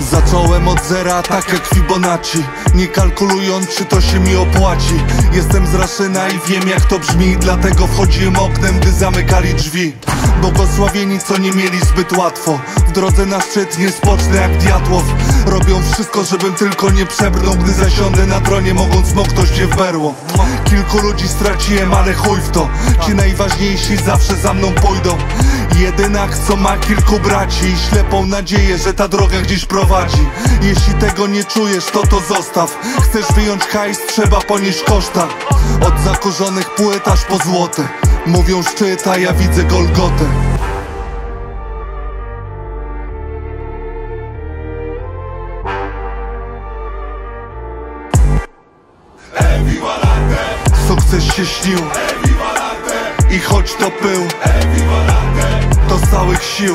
Zacząłem od zera, tak jak Fibonacci, nie kalkulując, czy to się mi opłaci. Jestem z Raszyna i wiem, jak to brzmi, dlatego wchodziłem oknem, gdy zamykali drzwi. Błogosławieni, co nie mieli zbyt łatwo, w drodze na szczyt nie spocznę jak Diatłow. Robią wszystko, żebym tylko nie przebrnął, gdy zasiądę na tronie, mogąc smoknąć się w berło. Kilku ludzi straciłem, ale chuj w to, ci najważniejsi zawsze za mną pójdą. Jedynak, co ma kilku braci i ślepą nadzieję, że ta droga gdzieś prowadzi. Jeśli tego nie czujesz, to zostaw. Chcesz wyjąć hajs, trzeba ponieść koszta. Od zakurzonych płyt aż po złote. Mówią szczyt, a ja widzę Golgotę. Sukces się śnił i choć to pył, to z całych sił.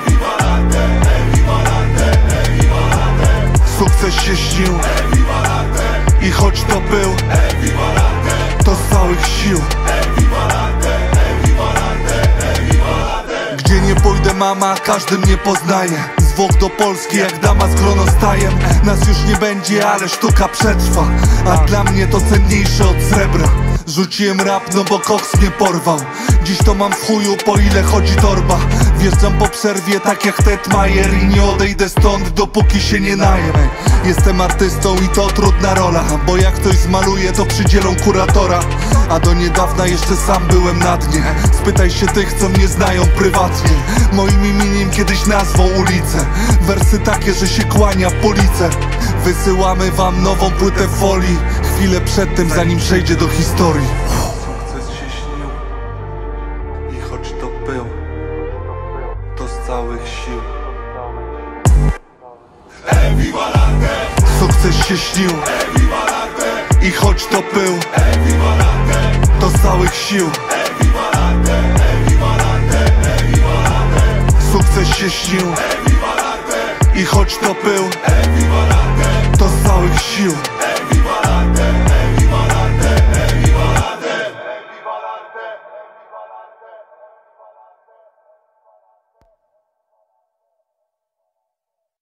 Sukces się śnił i choć to pył, to z całych sił. Gdzie nie pójdę, mama, każdy mnie poznaje. Z Włoch do Polski jak dama z chronostajem. Nas już nie będzie, ale sztuka przetrwa, a dla mnie to cenniejsze od srebra. Rzuciłem rap, no bo koks mnie porwał. Dziś to mam w chuju, po ile chodzi torba. Wjeżdżam po przerwie tak jak Ted Mayer i nie odejdę stąd, dopóki się nie najem. Jestem artystą i to trudna rola, bo jak ktoś zmaluje, to przydzielą kuratora. A do niedawna jeszcze sam byłem na dnie. Spytaj się tych, co mnie znają prywatnie. Moim imieniem kiedyś nazwą ulicę. Wersy takie, że się kłania police. Wysyłamy wam nową płytę folii, chwilę przed tym, zanim przejdzie do historii. Sukces się śnił i choć to pył, to z całych sił. Sukces się śnił i choć to pył, to z całych sił. Sukces się śnił i choć to pył, to z całych sił.